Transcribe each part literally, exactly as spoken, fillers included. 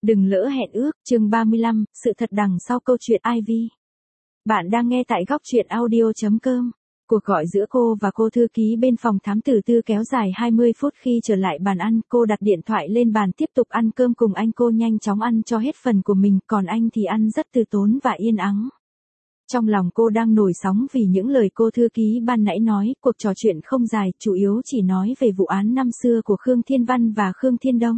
Đừng lỡ hẹn ước, chương ba mươi lăm, sự thật đằng sau câu chuyện Ivy. Bạn đang nghe tại góc truyện audio chấm com. Cuộc gọi giữa cô và cô thư ký bên phòng thám tử tư kéo dài hai mươi phút. Khi trở lại bàn ăn, cô đặt điện thoại lên bàn tiếp tục ăn cơm cùng anh. Cô nhanh chóng ăn cho hết phần của mình, còn anh thì ăn rất từ tốn và yên ắng. Trong lòng cô đang nổi sóng vì những lời cô thư ký ban nãy nói. Cuộc trò chuyện không dài, chủ yếu chỉ nói về vụ án năm xưa của Khương Thiên Văn và Khương Thiên Đông.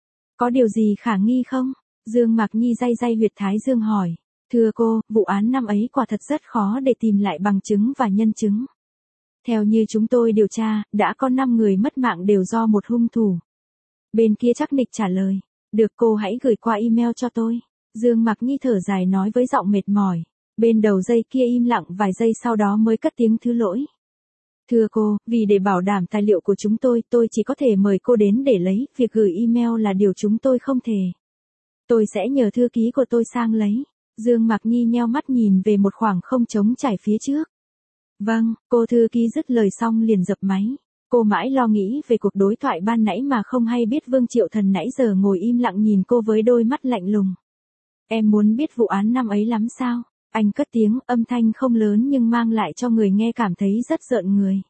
Có điều gì khả nghi không? Dương Mạc Nhi day day huyệt thái dương hỏi. Thưa cô, vụ án năm ấy quả thật rất khó để tìm lại bằng chứng và nhân chứng. Theo như chúng tôi điều tra, đã có năm người mất mạng đều do một hung thủ. Bên kia chắc nịch trả lời. Được, cô hãy gửi qua email cho tôi. Dương Mạc Nhi thở dài nói với giọng mệt mỏi. Bên đầu dây kia im lặng vài giây sau đó mới cất tiếng thứ lỗi. Thưa cô, vì để bảo đảm tài liệu của chúng tôi, tôi chỉ có thể mời cô đến để lấy, việc gửi email là điều chúng tôi không thể. Tôi sẽ nhờ thư ký của tôi sang lấy. Dương Mạc Nhi nheo mắt nhìn về một khoảng không trống trải phía trước. Vâng, cô thư ký dứt lời xong liền dập máy. Cô mãi lo nghĩ về cuộc đối thoại ban nãy mà không hay biết Vương Triệu Thần nãy giờ ngồi im lặng nhìn cô với đôi mắt lạnh lùng. Em muốn biết vụ án năm ấy lắm sao? Anh cất tiếng, âm thanh không lớn nhưng mang lại cho người nghe cảm thấy rất rợn người.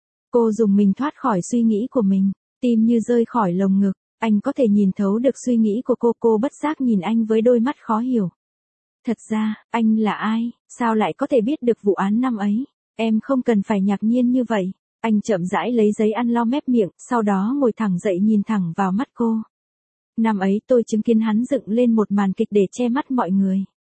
Cô dùng mình thoát khỏi suy nghĩ của mình, tim như rơi khỏi lồng ngực. Anh có thể nhìn thấu được suy nghĩ của cô. Cô bất giác nhìn anh với đôi mắt khó hiểu. Thật ra, anh là ai? Sao lại có thể biết được vụ án năm ấy? Em không cần phải ngạc nhiên như vậy. Anh chậm rãi lấy giấy ăn lau mép miệng, sau đó ngồi thẳng dậy nhìn thẳng vào mắt cô. Năm ấy tôi chứng kiến hắn dựng lên một màn kịch để che mắt mọi người.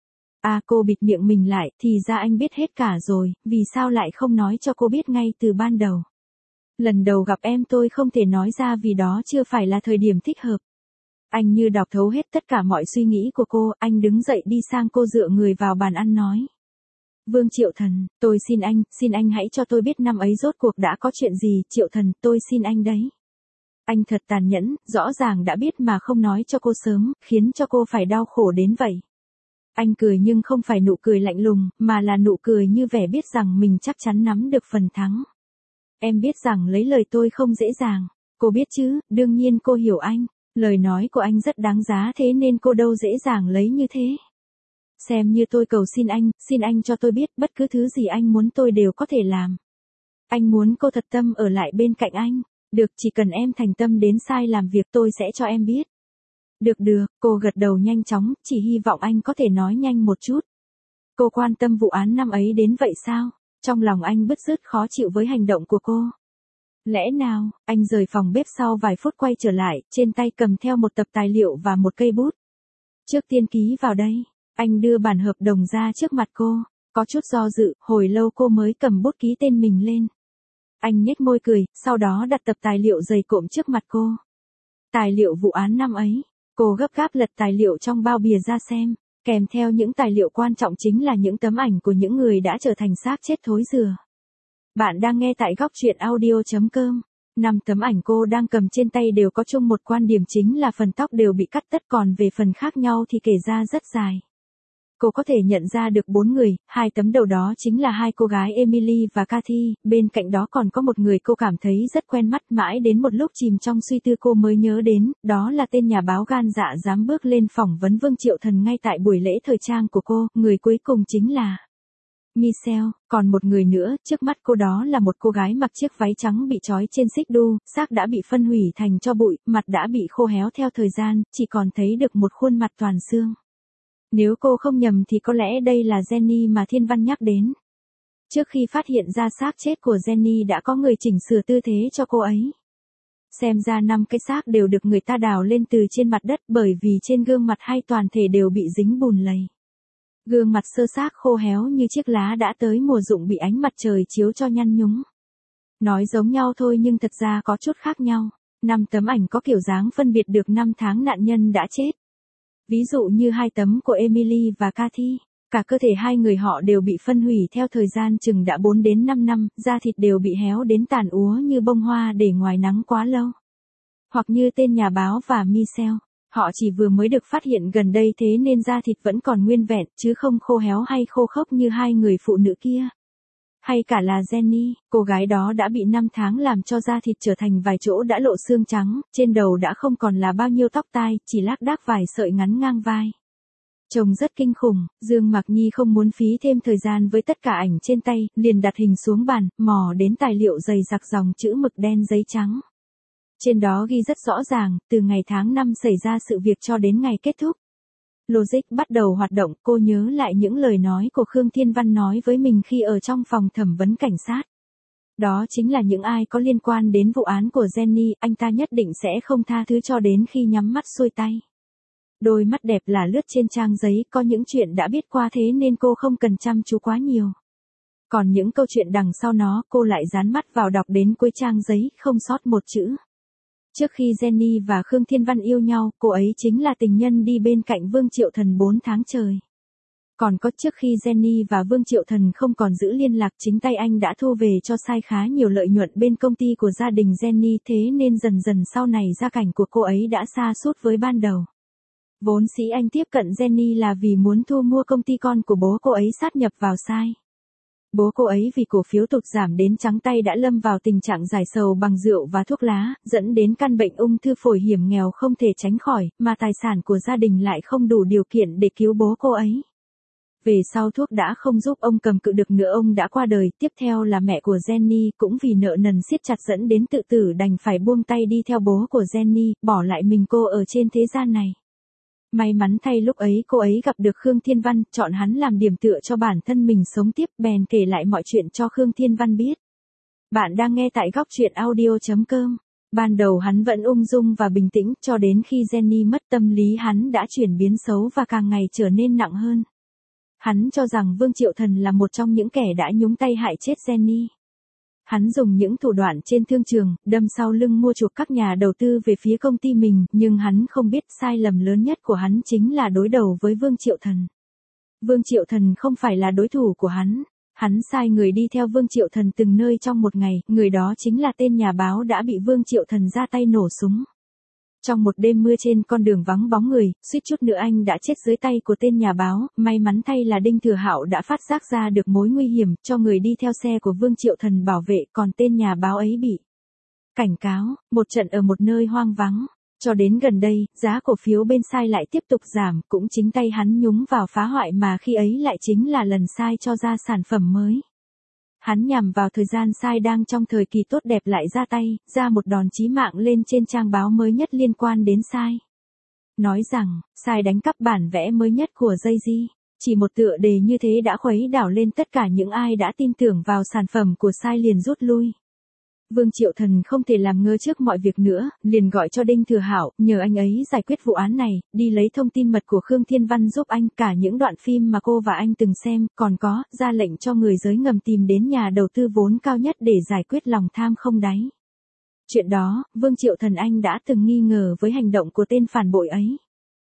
À, cô bịt miệng mình lại, thì ra anh biết hết cả rồi, vì sao lại không nói cho cô biết ngay từ ban đầu? Lần đầu gặp em tôi không thể nói ra vì đó chưa phải là thời điểm thích hợp. Anh như đọc thấu hết tất cả mọi suy nghĩ của cô. Anh đứng dậy đi sang cô dựa người vào bàn ăn nói. Vương Triệu Thần, tôi xin anh, xin anh hãy cho tôi biết năm ấy rốt cuộc đã có chuyện gì. Triệu Thần, tôi xin anh đấy. Anh thật tàn nhẫn, rõ ràng đã biết mà không nói cho cô sớm, khiến cho cô phải đau khổ đến vậy. Anh cười nhưng không phải nụ cười lạnh lùng, mà là nụ cười như vẻ biết rằng mình chắc chắn nắm được phần thắng. Em biết rằng lấy lời tôi không dễ dàng. Cô biết chứ, đương nhiên cô hiểu anh. Lời nói của anh rất đáng giá thế nên cô đâu dễ dàng lấy như thế. Xem như tôi cầu xin anh, xin anh cho tôi biết bất cứ thứ gì anh muốn tôi đều có thể làm. Anh muốn cô thật tâm ở lại bên cạnh anh. Được, chỉ cần em thành tâm đến sai làm việc tôi sẽ cho em biết. Được được, cô gật đầu nhanh chóng, chỉ hy vọng anh có thể nói nhanh một chút. Cô quan tâm vụ án năm ấy đến vậy sao? Trong lòng anh bứt rứt khó chịu với hành động của cô. Lẽ nào? Anh rời phòng bếp sau vài phút quay trở lại, trên tay cầm theo một tập tài liệu và một cây bút. Trước tiên ký vào đây. Anh đưa bản hợp đồng ra trước mặt cô. Có chút do dự, hồi lâu cô mới cầm bút ký tên mình lên. Anh nhếch môi cười, sau đó đặt tập tài liệu dày cộm trước mặt cô. Tài liệu vụ án năm ấy. Cô gấp gáp lật tài liệu trong bao bìa ra xem. Kèm theo những tài liệu quan trọng chính là những tấm ảnh của những người đã trở thành xác chết thối rữa. Bạn đang nghe tại góc truyện audio chấm com. Năm tấm ảnh cô đang cầm trên tay đều có chung một quan điểm chính là phần tóc đều bị cắt tất, còn về phần khác nhau thì kể ra rất dài. Cô có thể nhận ra được bốn người, hai tấm đầu đó chính là hai cô gái Emily và Cathy, bên cạnh đó còn có một người cô cảm thấy rất quen mắt. Mãi đến một lúc chìm trong suy tư cô mới nhớ đến, đó là tên nhà báo gan dạ dám bước lên phỏng vấn Vương Triệu Thần ngay tại buổi lễ thời trang của cô. Người cuối cùng chính là Michelle, còn một người nữa, trước mắt cô đó là một cô gái mặc chiếc váy trắng bị trói trên xích đu, xác đã bị phân hủy thành tro bụi, mặt đã bị khô héo theo thời gian, chỉ còn thấy được một khuôn mặt toàn xương. Nếu cô không nhầm thì có lẽ đây là Jenny mà Thiên Văn nhắc đến. Trước khi phát hiện ra xác chết của Jenny đã có người chỉnh sửa tư thế cho cô ấy. Xem ra năm cái xác đều được người ta đào lên từ trên mặt đất, bởi vì trên gương mặt hay toàn thể đều bị dính bùn lầy. Gương mặt sơ xác khô héo như chiếc lá đã tới mùa rụng bị ánh mặt trời chiếu cho nhăn nhúm. Nói giống nhau thôi nhưng thật ra có chút khác nhau. Năm tấm ảnh có kiểu dáng phân biệt được năm tháng nạn nhân đã chết. Ví dụ như hai tấm của Emily và Cathy, cả cơ thể hai người họ đều bị phân hủy theo thời gian chừng đã bốn đến năm năm, da thịt đều bị héo đến tàn úa như bông hoa để ngoài nắng quá lâu. Hoặc như tên nhà báo và Michelle, họ chỉ vừa mới được phát hiện gần đây thế nên da thịt vẫn còn nguyên vẹn, chứ không khô héo hay khô khốc như hai người phụ nữ kia. Hay cả là Jenny, cô gái đó đã bị năm tháng làm cho da thịt trở thành vài chỗ đã lộ xương trắng, trên đầu đã không còn là bao nhiêu tóc tai, chỉ lác đác vài sợi ngắn ngang vai. Trông rất kinh khủng, Dương Mạc Nhi không muốn phí thêm thời gian với tất cả ảnh trên tay, liền đặt hình xuống bàn, mò đến tài liệu dày dặc dòng chữ mực đen giấy trắng. Trên đó ghi rất rõ ràng, từ ngày tháng năm xảy ra sự việc cho đến ngày kết thúc. Logic bắt đầu hoạt động, cô nhớ lại những lời nói của Khương Thiên Văn nói với mình khi ở trong phòng thẩm vấn cảnh sát. Đó chính là những ai có liên quan đến vụ án của Jenny, anh ta nhất định sẽ không tha thứ cho đến khi nhắm mắt xuôi tay. Đôi mắt đẹp là lướt trên trang giấy, có những chuyện đã biết qua thế nên cô không cần chăm chú quá nhiều. Còn những câu chuyện đằng sau nó, cô lại dán mắt vào đọc đến cuối trang giấy, không sót một chữ. Trước khi Jenny và Khương Thiên Văn yêu nhau, cô ấy chính là tình nhân đi bên cạnh Vương Triệu Thần bốn tháng trời. Còn có trước khi Jenny và Vương Triệu Thần không còn giữ liên lạc, chính tay anh đã thu về cho sai khá nhiều lợi nhuận bên công ty của gia đình Jenny, thế nên dần dần sau này gia cảnh của cô ấy đã sa sút với ban đầu. Vốn dĩ anh tiếp cận Jenny là vì muốn thu mua công ty con của bố cô ấy sát nhập vào sai. Bố cô ấy vì cổ phiếu tụt giảm đến trắng tay đã lâm vào tình trạng giải sầu bằng rượu và thuốc lá, dẫn đến căn bệnh ung thư phổi hiểm nghèo không thể tránh khỏi, mà tài sản của gia đình lại không đủ điều kiện để cứu bố cô ấy. Về sau thuốc đã không giúp ông cầm cự được nữa, ông đã qua đời, tiếp theo là mẹ của Jenny cũng vì nợ nần siết chặt dẫn đến tự tử, đành phải buông tay đi theo bố của Jenny, bỏ lại mình cô ở trên thế gian này. May mắn thay lúc ấy cô ấy gặp được Khương Thiên Văn, chọn hắn làm điểm tựa cho bản thân mình sống tiếp, bèn kể lại mọi chuyện cho Khương Thiên Văn biết. Bạn đang nghe tại góc truyện audio chấm com. Ban đầu hắn vẫn ung dung và bình tĩnh, cho đến khi Jenny mất tâm lý hắn đã chuyển biến xấu và càng ngày trở nên nặng hơn. Hắn cho rằng Vương Triệu Thần là một trong những kẻ đã nhúng tay hại chết Jenny. Hắn dùng những thủ đoạn trên thương trường, đâm sau lưng mua chuộc các nhà đầu tư về phía công ty mình, nhưng hắn không biết sai lầm lớn nhất của hắn chính là đối đầu với Vương Triệu Thần. Vương Triệu Thần không phải là đối thủ của hắn. Hắn sai người đi theo Vương Triệu Thần từng nơi trong một ngày, người đó chính là tên nhà báo đã bị Vương Triệu Thần ra tay nổ súng. Trong một đêm mưa trên con đường vắng bóng người, suýt chút nữa anh đã chết dưới tay của tên nhà báo, may mắn thay là Đinh Thừa Hạo đã phát giác ra được mối nguy hiểm, cho người đi theo xe của Vương Triệu Thần bảo vệ, còn tên nhà báo ấy bị cảnh cáo, một trận ở một nơi hoang vắng. Cho đến gần đây, giá cổ phiếu bên sai lại tiếp tục giảm, cũng chính tay hắn nhúng vào phá hoại mà khi ấy lại chính là lần sai cho ra sản phẩm mới. Hắn nhằm vào thời gian sai đang trong thời kỳ tốt đẹp lại ra tay, ra một đòn chí mạng lên trên trang báo mới nhất liên quan đến sai. Nói rằng, sai đánh cắp bản vẽ mới nhất của Jay-Z. Chỉ một tựa đề như thế đã khuấy đảo lên tất cả những ai đã tin tưởng vào sản phẩm của sai liền rút lui. Vương Triệu Thần không thể làm ngơ trước mọi việc nữa, liền gọi cho Đinh Thừa Hạo, nhờ anh ấy giải quyết vụ án này, đi lấy thông tin mật của Khương Thiên Văn giúp anh, cả những đoạn phim mà cô và anh từng xem, còn có, ra lệnh cho người giới ngầm tìm đến nhà đầu tư vốn cao nhất để giải quyết lòng tham không đáy. Chuyện đó, Vương Triệu Thần anh đã từng nghi ngờ với hành động của tên phản bội ấy.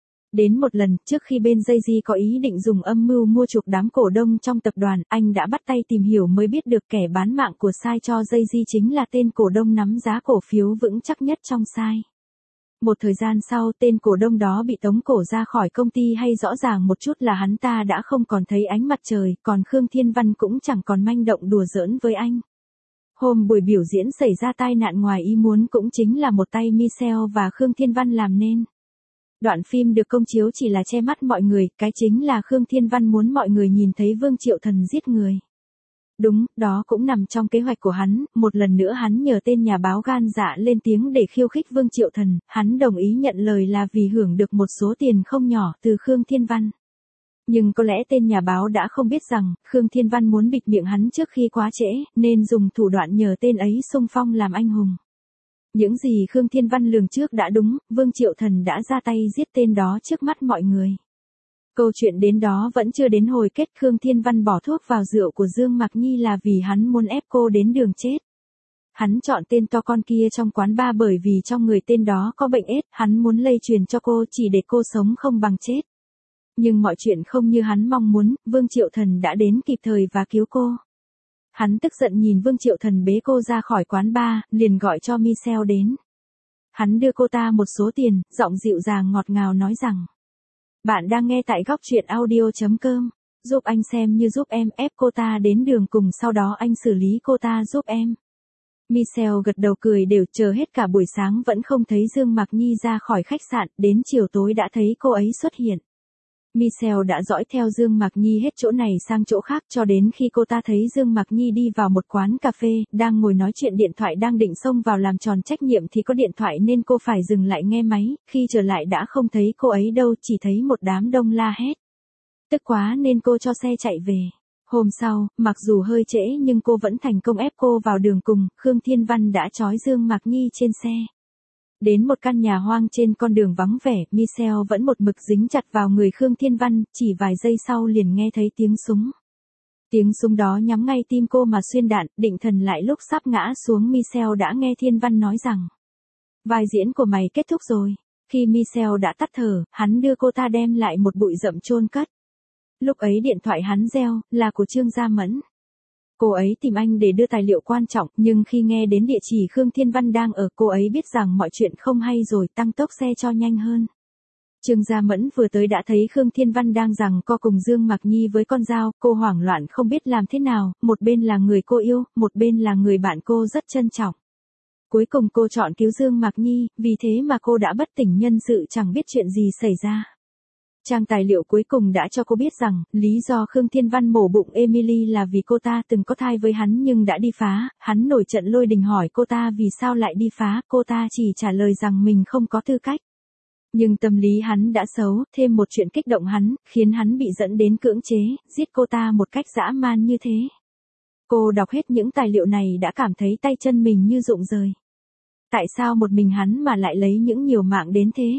Đến một lần, trước khi bên Jay-Z có ý định dùng âm mưu mua chuộc đám cổ đông trong tập đoàn, anh đã bắt tay tìm hiểu mới biết được kẻ bán mạng của sai cho Jay-Z chính là tên cổ đông nắm giá cổ phiếu vững chắc nhất trong sai. Một thời gian sau, tên cổ đông đó bị tống cổ ra khỏi công ty, hay rõ ràng một chút là hắn ta đã không còn thấy ánh mặt trời, còn Khương Thiên Văn cũng chẳng còn manh động đùa giỡn với anh. Hôm buổi biểu diễn xảy ra tai nạn ngoài ý muốn cũng chính là một tay Michelle và Khương Thiên Văn làm nên. Đoạn phim được công chiếu chỉ là che mắt mọi người, cái chính là Khương Thiên Văn muốn mọi người nhìn thấy Vương Triệu Thần giết người. Đúng, đó cũng nằm trong kế hoạch của hắn, một lần nữa hắn nhờ tên nhà báo gan dạ lên tiếng để khiêu khích Vương Triệu Thần, hắn đồng ý nhận lời là vì hưởng được một số tiền không nhỏ từ Khương Thiên Văn. Nhưng có lẽ tên nhà báo đã không biết rằng, Khương Thiên Văn muốn bịt miệng hắn trước khi quá trễ, nên dùng thủ đoạn nhờ tên ấy xung phong làm anh hùng. Những gì Khương Thiên Văn lường trước đã đúng, Vương Triệu Thần đã ra tay giết tên đó trước mắt mọi người. Câu chuyện đến đó vẫn chưa đến hồi kết, Khương Thiên Văn bỏ thuốc vào rượu của Dương Mạc Nhi là vì hắn muốn ép cô đến đường chết. Hắn chọn tên to con kia trong quán bar bởi vì trong người tên đó có bệnh ết, hắn muốn lây truyền cho cô chỉ để cô sống không bằng chết. Nhưng mọi chuyện không như hắn mong muốn, Vương Triệu Thần đã đến kịp thời và cứu cô. Hắn tức giận nhìn Vương Triệu Thần bế cô ra khỏi quán bar, liền gọi cho Michelle đến. Hắn đưa cô ta một số tiền, giọng dịu dàng ngọt ngào nói rằng: Bạn đang nghe tại góc truyện audio chấm com. Giúp anh xem như giúp em, ép cô ta đến đường cùng sau đó anh xử lý cô ta giúp em. Michelle gật đầu cười đều, chờ hết cả buổi sáng vẫn không thấy Dương Mạc Nhi ra khỏi khách sạn, đến chiều tối đã thấy cô ấy xuất hiện. Michelle đã dõi theo Dương Mạc Nhi hết chỗ này sang chỗ khác cho đến khi cô ta thấy Dương Mạc Nhi đi vào một quán cà phê, đang ngồi nói chuyện điện thoại đang định xông vào làm tròn trách nhiệm thì có điện thoại nên cô phải dừng lại nghe máy, khi trở lại đã không thấy cô ấy đâu, chỉ thấy một đám đông la hét. Tức quá nên cô cho xe chạy về. Hôm sau, mặc dù hơi trễ nhưng cô vẫn thành công ép cô vào đường cùng, Khương Thiên Văn đã trói Dương Mạc Nhi trên xe. Đến một căn nhà hoang trên con đường vắng vẻ, Michelle vẫn một mực dính chặt vào người Khương Thiên Văn, chỉ vài giây sau liền nghe thấy tiếng súng. Tiếng súng đó nhắm ngay tim cô mà xuyên đạn, định thần lại lúc sắp ngã xuống Michelle đã nghe Thiên Văn nói rằng: vai diễn của mày kết thúc rồi. Khi Michelle đã tắt thở, hắn đưa cô ta đem lại một bụi rậm chôn cất. Lúc ấy điện thoại hắn reo, là của Trương Gia Mẫn. Cô ấy tìm anh để đưa tài liệu quan trọng, nhưng khi nghe đến địa chỉ Khương Thiên Văn đang ở, cô ấy biết rằng mọi chuyện không hay rồi, tăng tốc xe cho nhanh hơn. Trương Gia Mẫn vừa tới đã thấy Khương Thiên Văn đang giằng co cùng Dương Mạc Nhi với con dao, cô hoảng loạn không biết làm thế nào, một bên là người cô yêu, một bên là người bạn cô rất trân trọng. Cuối cùng cô chọn cứu Dương Mạc Nhi, vì thế mà cô đã bất tỉnh nhân sự chẳng biết chuyện gì xảy ra. Trang tài liệu cuối cùng đã cho cô biết rằng, lý do Khương Thiên Văn mổ bụng Emily là vì cô ta từng có thai với hắn nhưng đã đi phá, hắn nổi trận lôi đình hỏi cô ta vì sao lại đi phá, cô ta chỉ trả lời rằng mình không có tư cách. Nhưng tâm lý hắn đã xấu, thêm một chuyện kích động hắn, khiến hắn bị dẫn đến cưỡng chế, giết cô ta một cách dã man như thế. Cô đọc hết những tài liệu này đã cảm thấy tay chân mình như rụng rời. Tại sao một mình hắn mà lại lấy những nhiều mạng đến thế?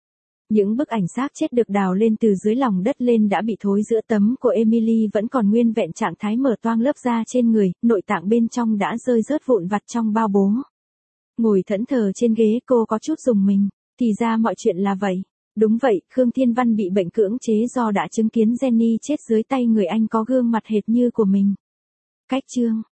Những bức ảnh xác chết được đào lên từ dưới lòng đất lên đã bị thối, giữa tấm của Emily vẫn còn nguyên vẹn trạng thái mở toang lớp da trên người, nội tạng bên trong đã rơi rớt vụn vặt trong bao bố. Ngồi thẫn thờ trên ghế cô có chút rùng mình, thì ra mọi chuyện là vậy. Đúng vậy, Khương Thiên Văn bị bệnh cưỡng chế do đã chứng kiến Jenny chết dưới tay người anh có gương mặt hệt như của mình. Cách chương